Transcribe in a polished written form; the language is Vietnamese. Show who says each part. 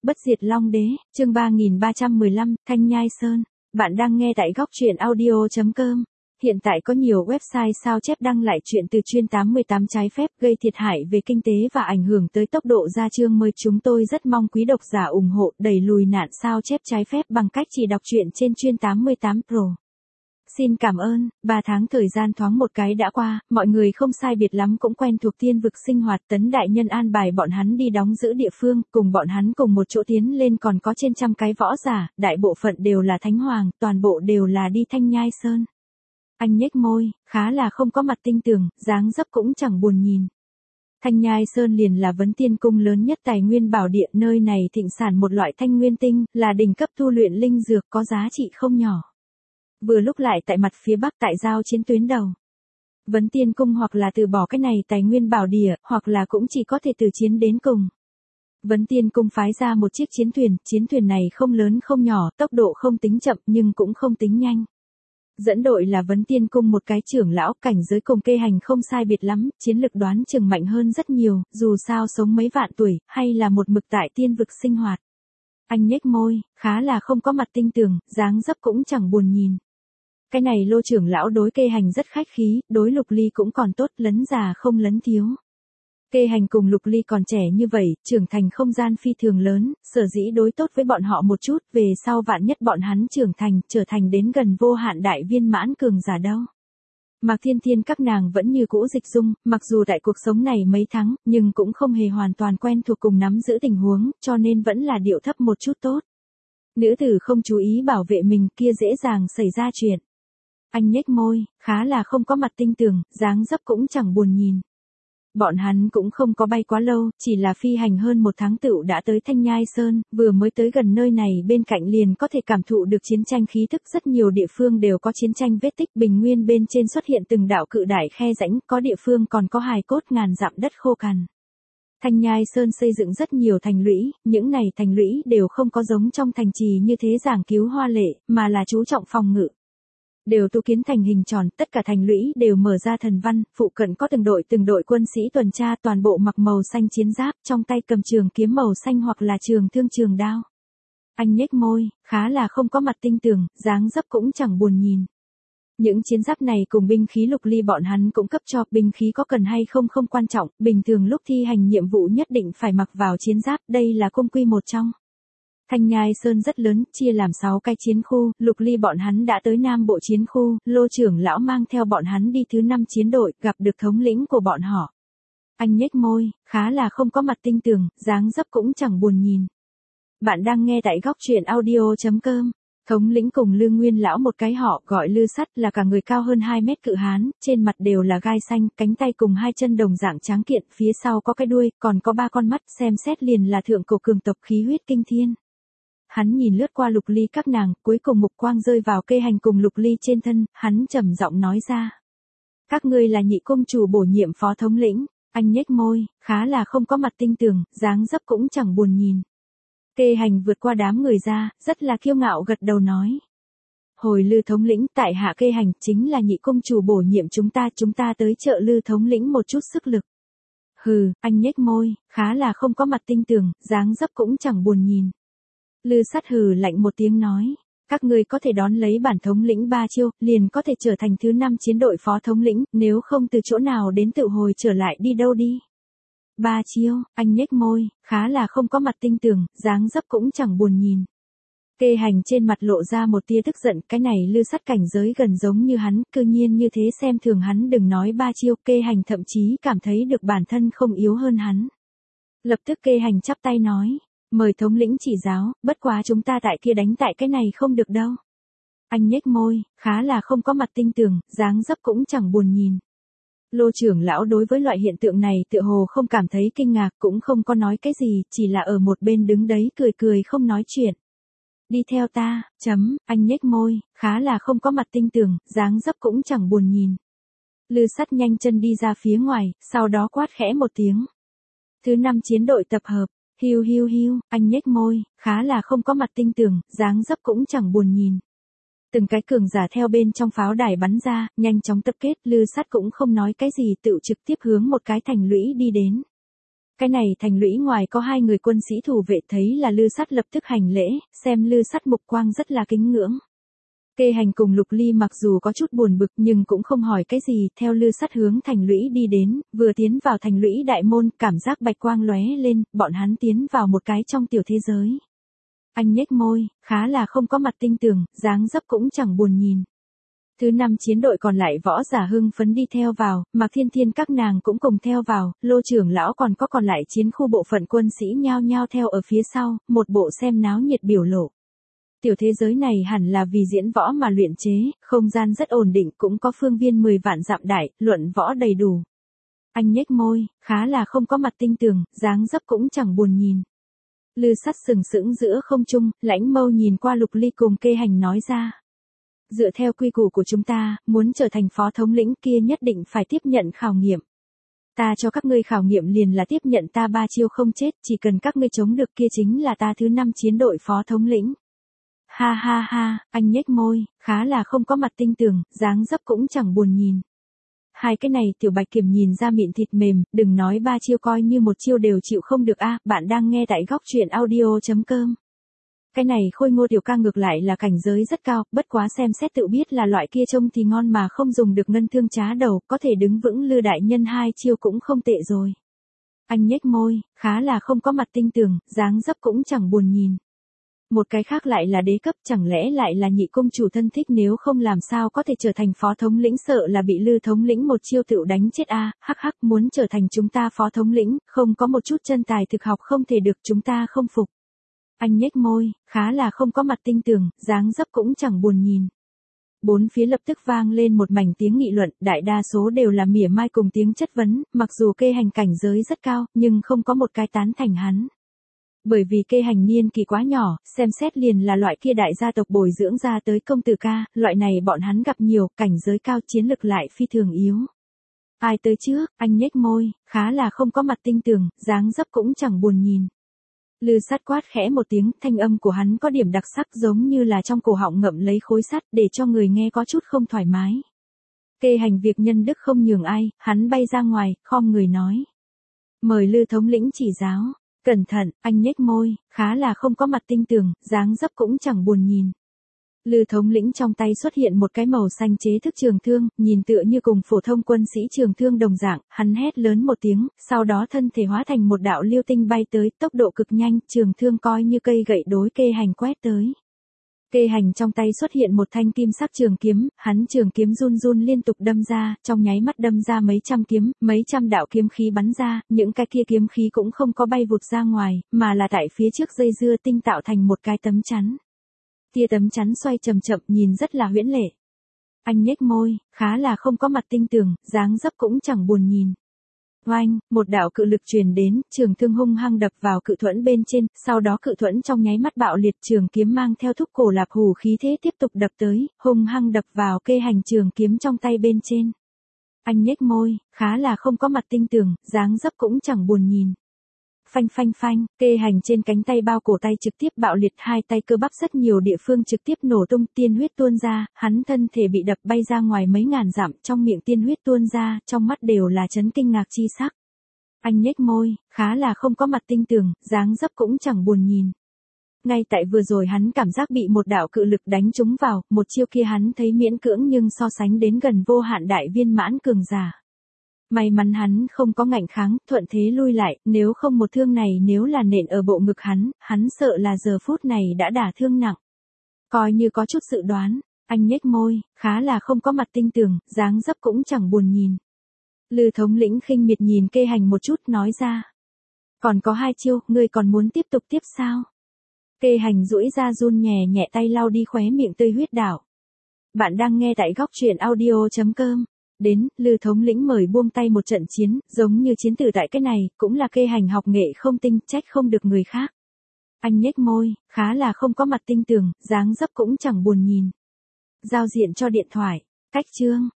Speaker 1: Bất diệt Long Đế, chương 3315, Thanh Nhai Sơn. Bạn đang nghe tại góc truyện audio.com. Hiện tại có nhiều website sao chép đăng lại chuyện từ chuyên 88 trái phép gây thiệt hại về kinh tế và ảnh hưởng tới tốc độ ra chương mới. Chúng tôi rất mong quý độc giả ủng hộ đẩy lùi nạn sao chép trái phép bằng cách chỉ đọc truyện trên chuyên 88 Pro. Xin cảm ơn. 3 tháng thời gian thoáng một cái đã qua, mọi người không sai biệt lắm cũng quen thuộc tiên vực sinh hoạt. Tấn đại nhân an bài bọn hắn đi đóng giữ địa phương, cùng bọn hắn cùng một chỗ tiến lên, còn có trên trăm cái võ giả, đại bộ phận đều là thánh hoàng, toàn bộ đều là đi Thanh Nhai Sơn. Anh nhếch môi, khá là không có mặt tinh tường, dáng dấp cũng chẳng buồn nhìn. Thanh Nhai Sơn liền là Vấn Tiên Cung lớn nhất tài nguyên bảo địa, nơi này thịnh sản một loại thanh nguyên tinh, là đỉnh cấp tu luyện linh dược có giá trị không nhỏ. Vừa lúc lại tại mặt phía bắc tại giao chiến tuyến đầu. Vấn Tiên Cung hoặc là từ bỏ cái này tài nguyên bảo địa, hoặc là cũng chỉ có thể từ chiến đến cùng. Vấn Tiên Cung phái ra một chiếc chiến thuyền này không lớn không nhỏ, tốc độ không tính chậm nhưng cũng không tính nhanh. Dẫn đội là Vấn Tiên Cung một cái trưởng lão, cảnh giới cùng Kê Hành không sai biệt lắm, chiến lực đoán chừng mạnh hơn rất nhiều, dù sao sống mấy vạn tuổi, hay là một mực tại tiên vực sinh hoạt. Anh nhếch môi, khá là không có mặt tinh tường, dáng dấp cũng chẳng buồn nhìn. Cái này Lô trưởng lão đối Kê Hành rất khách khí, đối Lục Ly cũng còn tốt, lấn già không lấn thiếu. Kê Hành cùng Lục Ly còn trẻ như vậy, trưởng thành không gian phi thường lớn, sở dĩ đối tốt với bọn họ một chút, về sau vạn nhất bọn hắn trưởng thành, trở thành đến gần vô hạn đại viên mãn cường giả đâu. Mạc Thiên Thiên các nàng vẫn như cũ dịch dung, mặc dù tại cuộc sống này mấy tháng, nhưng cũng không hề hoàn toàn quen thuộc cùng nắm giữ tình huống, cho nên vẫn là điệu thấp một chút tốt. Nữ tử không chú ý bảo vệ mình kia dễ dàng xảy ra chuyện. Anh nhếch môi, khá là không có mặt tinh tường, dáng dấp cũng chẳng buồn nhìn. Bọn hắn cũng không có bay quá lâu, chỉ là phi hành hơn 1 tháng tựu đã tới Thanh Nhai Sơn, vừa mới tới gần nơi này bên cạnh liền có thể cảm thụ được chiến tranh khí thức, rất nhiều địa phương đều có chiến tranh vết tích, bình nguyên bên trên xuất hiện từng đạo cự đại khe rãnh, có địa phương còn có hài cốt ngàn dặm đất khô cằn. Thanh Nhai Sơn xây dựng rất nhiều thành lũy, những này thành lũy đều không có giống trong thành trì như thế giảng cứu hoa lệ, mà là chú trọng phòng ngự. Đều tu kiến thành hình tròn, tất cả thành lũy đều mở ra thần văn, phụ cận có từng đội quân sĩ tuần tra, toàn bộ mặc màu xanh chiến giáp, trong tay cầm trường kiếm màu xanh hoặc là trường thương trường đao. Anh nhếch môi, khá là không có mặt tinh tường, dáng dấp cũng chẳng buồn nhìn. Những chiến giáp này cùng binh khí Lục Ly bọn hắn cũng cấp cho, binh khí có cần hay không không quan trọng, bình thường lúc thi hành nhiệm vụ nhất định phải mặc vào chiến giáp, đây là cung quy một trong. Thanh Nhai Sơn rất lớn, chia làm 6 cái chiến khu, Lục Ly bọn hắn đã tới Nam Bộ chiến khu, Lô trưởng lão mang theo bọn hắn đi thứ 5 chiến đội, gặp được thống lĩnh của bọn họ. Anh nhếch môi, khá là không có mặt tinh tường, dáng dấp cũng chẳng buồn nhìn. Bạn đang nghe tại góc truyện audio.com. Thống lĩnh cùng Lư Nguyên lão một cái họ gọi Lư Sắt, là cả người cao hơn 2 mét cự hán, trên mặt đều là gai xanh, cánh tay cùng 2 chân đồng dạng tráng kiện, phía sau có cái đuôi, còn có 3 con mắt, xem xét liền là thượng cổ cường tộc khí huyết kinh thiên. Hắn nhìn lướt qua Lục Ly các nàng, cuối cùng mục quang rơi vào Kê Hành cùng Lục Ly trên thân, hắn trầm giọng nói ra. Các ngươi là nhị cung chủ bổ nhiệm phó thống lĩnh. Anh nhếch môi, khá là không có mặt tinh tường, dáng dấp cũng chẳng buồn nhìn. Kê Hành vượt qua đám người ra, rất là kiêu ngạo gật đầu nói. Hồi Lư thống lĩnh, tại hạ Kê Hành, chính là nhị cung chủ bổ nhiệm chúng ta tới trợ Lư thống lĩnh một chút sức lực. Hừ, anh nhếch môi, khá là không có mặt tinh tường, dáng dấp cũng chẳng buồn nhìn. Lư Sắt hừ lạnh một tiếng nói, các ngươi có thể đón lấy bản thống lĩnh 3 chiêu, liền có thể trở thành thứ 5 chiến đội phó thống lĩnh, nếu không từ chỗ nào đến tự hồi trở lại đi đâu đi. 3 chiêu, anh nhếch môi, khá là không có mặt tinh tường, dáng dấp cũng chẳng buồn nhìn. Kê Hành trên mặt lộ ra một tia tức giận, cái này Lư Sắt cảnh giới gần giống như hắn, cư nhiên như thế xem thường hắn, đừng nói 3 chiêu, Kê Hành thậm chí cảm thấy được bản thân không yếu hơn hắn. Lập tức Kê Hành chắp tay nói. Mời thống lĩnh chỉ giáo, bất quá chúng ta tại kia đánh tại cái này không được đâu. Anh nhếch môi, khá là không có mặt tinh tường, dáng dấp cũng chẳng buồn nhìn. Lô trưởng lão đối với loại hiện tượng này tựa hồ không cảm thấy kinh ngạc, cũng không có nói cái gì, chỉ là ở một bên đứng đấy cười không nói chuyện. Đi theo ta, anh nhếch môi, khá là không có mặt tinh tường, dáng dấp cũng chẳng buồn nhìn. Lư Sắt nhanh chân đi ra phía ngoài, sau đó quát khẽ một tiếng. Thứ 5 chiến đội tập hợp. Hiu, anh nhếch môi, khá là không có mặt tinh tường, dáng dấp cũng chẳng buồn nhìn. Từng cái cường giả theo bên trong pháo đài bắn ra, nhanh chóng tập kết, Lư Sắt cũng không nói cái gì, tự trực tiếp hướng một cái thành lũy đi đến. Cái này thành lũy ngoài có 2 người quân sĩ thủ vệ thấy là Lư Sắt lập tức hành lễ, xem Lư Sắt mục quang rất là kính ngưỡng. Kê Hành cùng Lục Ly mặc dù có chút buồn bực nhưng cũng không hỏi cái gì, theo Lư Sắt hướng thành lũy đi đến, vừa tiến vào thành lũy đại môn, cảm giác bạch quang lóe lên, bọn hắn tiến vào một cái trong tiểu thế giới. Anh nhếch môi, khá là không có mặt tinh tường, dáng dấp cũng chẳng buồn nhìn. Thứ 5 chiến đội còn lại võ giả hưng phấn đi theo vào, Mạc Thiên Thiên các nàng cũng cùng theo vào, Lô trưởng lão còn lại chiến khu bộ phận quân sĩ nhao nhao theo ở phía sau, một bộ xem náo nhiệt biểu lộ. Tiểu thế giới này hẳn là vì diễn võ mà luyện chế, không gian rất ổn định, cũng có phương viên 10 vạn dặm đại, luận võ đầy đủ. Anh nhếch môi, khá là không có mặt tinh tường, dáng dấp cũng chẳng buồn nhìn. Lư Sắt sừng sững giữa không trung, lãnh mâu nhìn qua Lục Ly cùng Kê Hành nói ra. Dựa theo quy củ của chúng ta, muốn trở thành phó thống lĩnh kia nhất định phải tiếp nhận khảo nghiệm. Ta cho các ngươi khảo nghiệm liền là tiếp nhận ta 3 chiêu không chết, chỉ cần các ngươi chống được kia chính là ta thứ 5 chiến đội phó thống lĩnh. Ha ha ha, anh nhếch môi, khá là không có mặt tinh tường, dáng dấp cũng chẳng buồn nhìn. Hai cái này Tiểu Bạch Kiểm nhìn ra miệng thịt mềm, đừng nói 3 chiêu coi như 1 chiêu đều chịu không được a. Bạn đang nghe tại góc truyện audio.com. Cái này Khôi Ngô tiểu ca ngược lại là cảnh giới rất cao, bất quá xem xét tự biết là loại kia trông thì ngon mà không dùng được ngân thương trá đầu, có thể đứng vững Lư đại nhân 2 chiêu cũng không tệ rồi. Anh nhếch môi, khá là không có mặt tinh tường, dáng dấp cũng chẳng buồn nhìn. Một cái khác lại là đế cấp, chẳng lẽ lại là nhị công chủ thân thích, nếu không làm sao có thể trở thành phó thống lĩnh, sợ là bị Lư thống lĩnh một chiêu tựu đánh chết a. Hắc hắc, muốn trở thành chúng ta phó thống lĩnh, không có một chút chân tài thực học không thể được, chúng ta không phục. Anh nhếch môi, khá là không có mặt tinh tường, dáng dấp cũng chẳng buồn nhìn. Bốn phía lập tức vang lên một mảnh tiếng nghị luận, đại đa số đều là mỉa mai cùng tiếng chất vấn, mặc dù Kê Hành cảnh giới rất cao, nhưng không có một cái tán thành hắn. Bởi vì Kê Hành niên kỳ quá nhỏ, xem xét liền là loại kia đại gia tộc bồi dưỡng ra tới công tử ca, loại này bọn hắn gặp nhiều, cảnh giới cao chiến lực lại phi thường yếu. Ai tới trước, anh nhếch môi, khá là không có mặt tinh tường, dáng dấp cũng chẳng buồn nhìn. Lư Sắt quát khẽ một tiếng, thanh âm của hắn có điểm đặc sắc giống như là trong cổ họng ngậm lấy khối sắt, để cho người nghe có chút không thoải mái. Kê Hành việc nhân đức không nhường ai, hắn bay ra ngoài, khom người nói. Mời Lư thống lĩnh chỉ giáo. Cẩn thận, anh nhếch môi, khá là không có mặt tinh tường, dáng dấp cũng chẳng buồn nhìn. Lư thống lĩnh trong tay xuất hiện một cái màu xanh chế thức trường thương, nhìn tựa như cùng phổ thông quân sĩ trường thương đồng dạng, hắn hét lớn một tiếng, sau đó thân thể hóa thành một đạo lưu tinh bay tới, tốc độ cực nhanh, trường thương coi như cây gậy đối Kê Hành quét tới. Kê Hành trong tay xuất hiện một thanh kim sắc trường kiếm, hắn trường kiếm run run liên tục đâm ra, trong nháy mắt đâm ra mấy trăm kiếm, mấy trăm đạo kiếm khí bắn ra, những cái kia kiếm khí cũng không có bay vụt ra ngoài, mà là tại phía trước dây dưa tinh tạo thành một cái tấm chắn. Tia tấm chắn xoay chậm chậm, nhìn rất là huyễn lệ. Anh nhếch môi, khá là không có mặt tinh tường, dáng dấp cũng chẳng buồn nhìn. Oanh, một đạo cự lực truyền đến, trường thương hung hăng đập vào cự thuẫn bên trên, sau đó cự thuẫn trong nháy mắt bạo liệt, trường kiếm mang theo thúc cổ lạp hủ khí thế tiếp tục đập tới, hung hăng đập vào Kê Hành trường kiếm trong tay bên trên. Anh nhếch môi, khá là không có mặt tinh tường, dáng dấp cũng chẳng buồn nhìn. Phanh phanh phanh, Kê Hành trên cánh tay bao cổ tay trực tiếp bạo liệt, hai tay cơ bắp rất nhiều địa phương trực tiếp nổ tung, tiên huyết tuôn ra, hắn thân thể bị đập bay ra ngoài mấy ngàn dặm, trong miệng tiên huyết tuôn ra, trong mắt đều là chấn kinh ngạc chi sắc. Anh nhếch môi, khá là không có mặt tinh tường, dáng dấp cũng chẳng buồn nhìn. Ngay tại vừa rồi hắn cảm giác bị một đạo cự lực đánh trúng vào, một chiêu kia hắn thấy miễn cưỡng nhưng so sánh đến gần vô hạn đại viên mãn cường giả. May mắn hắn không có ngạnh kháng, thuận thế lui lại, nếu không một thương này nếu là nện ở bộ ngực hắn sợ là giờ phút này đã đả thương nặng. Coi như có chút dự đoán, anh nhếch môi, khá là không có mặt tinh tường, dáng dấp cũng chẳng buồn nhìn. Lư thống lĩnh khinh miệt nhìn Kê Hành một chút nói ra. Còn có 2 chiêu, ngươi còn muốn tiếp tục tiếp sao? Kê Hành duỗi ra run nhẹ nhẹ tay lau đi khóe miệng tươi huyết đảo. Bạn đang nghe tại góc truyện audio.com. Đến, Lư thống lĩnh mời buông tay một trận chiến, giống như chiến tử tại cái này, cũng là Kê Hành học nghệ không tinh, trách không được người khác. Anh nhếch môi, khá là không có mặt tinh tường, dáng dấp cũng chẳng buồn nhìn. Giao diện cho điện thoại, cách chương.